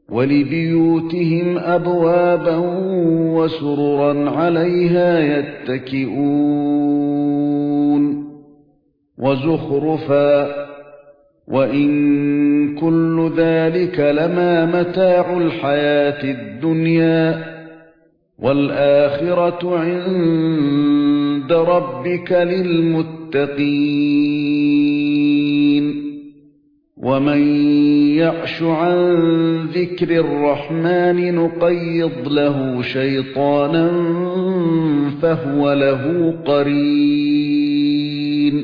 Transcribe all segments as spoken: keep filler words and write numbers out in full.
وَلِبُيُوتِهِمْ أَبْوَابًا وَسُرُرًا عَلَيْهَا يَتَّكِئُونَ وَزُخْرُفًا وَإِن كُلُّ ذَلِكَ لَمَّا مَتَاعُ الْحَيَاةِ الدُّنْيَا وَالْآخِرَةُ عِندَ رَبِّكَ لِلْمُتَّقِينَ وَمَن يَعْشُ عَن ذِكْرِ الرَّحْمَنِ نُقَيِّضْ لَهُ شَيْطَانًا فَهُوَ لَهُ قَرِينٌ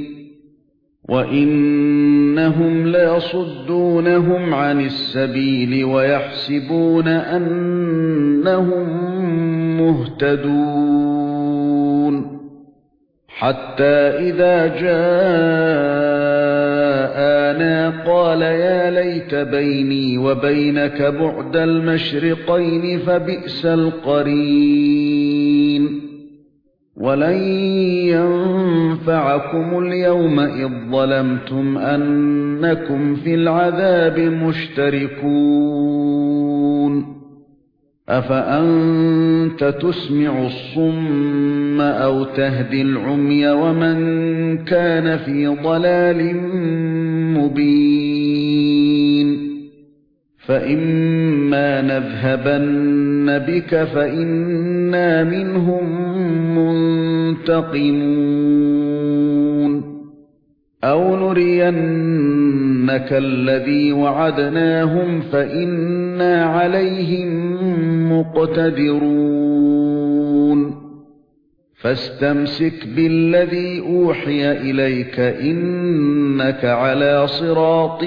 وَإِنَّهُمْ لَيَصُدُّونَهُمْ عَنِ السَّبِيلِ وَيَحْسَبُونَ أَنَّهُم مُهْتَدُونَ حَتَّى إِذَا جَاءَنَا قَالَ يَا لَيْتَ بَيْنِي وَبَيْنَكَ بُعْدَ الْمَشْرِقَيْنِ فَبِئْسَ الْقَرِينُ وَلَن يَنفَعَكُمُ الْيَوْمَ إِذ ظَّلَمْتُمْ أَنَّكُمْ فِي الْعَذَابِ مُشْتَرِكُونَ أَفَأَنْتَ تُسْمِعُ الصُّمَّ أَوْ تَهْدِي الْعُمْيَ وَمَنْ كَانَ فِي ضَلَالٍ مُبِينٍ فَإِمَّا نَذْهَبَنَّ بِكَ فَإِنَّا مِنْهُمْ مُنْتَقِمُونَ أَوْ نُرِيَنَّكَ الَّذِي وَعَدْنَاهُمْ فَإِنَّا عَلَيْهِمْ مُقْتَدِرُونَ فَاسْتَمْسِكْ بِالَّذِي أُوحِيَ إِلَيْكَ إِنَّكَ عَلَى صِرَاطٍ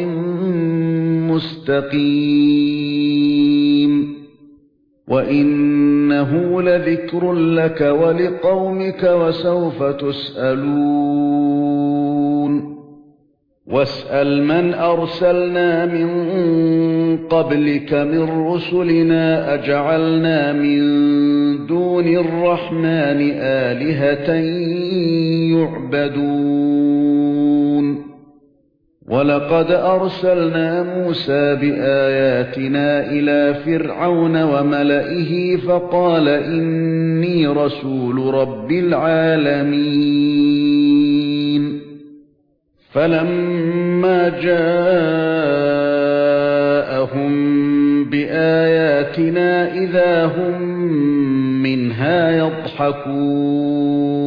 مُسْتَقِيمٍ وَإِنَّهُ لَذِكْرٌ لَكَ وَلِقَوْمِكَ وَسَوْفَ تُسْأَلُونَ وَاسْأَلْ مَنْ أَرْسَلْنَا مِنْ قَبْلِكَ مِنْ رُسُلِنَا أَجَعَلْنَا مِنْ دُونِ الرَّحْمَنِ آلِهَةً يُعْبَدُونَ وَلَقَدْ أَرْسَلْنَا مُوسَى بِآيَاتِنَا إِلَى فِرْعَوْنَ وَمَلَئِهِ فَقَالَ إِنِّي رَسُولُ رَبِّ الْعَالَمِينَ فَلَمَّا جَاءَهُم بِآيَاتِنَا إِذَا هُم مِّنْهَا يَضْحَكُونَ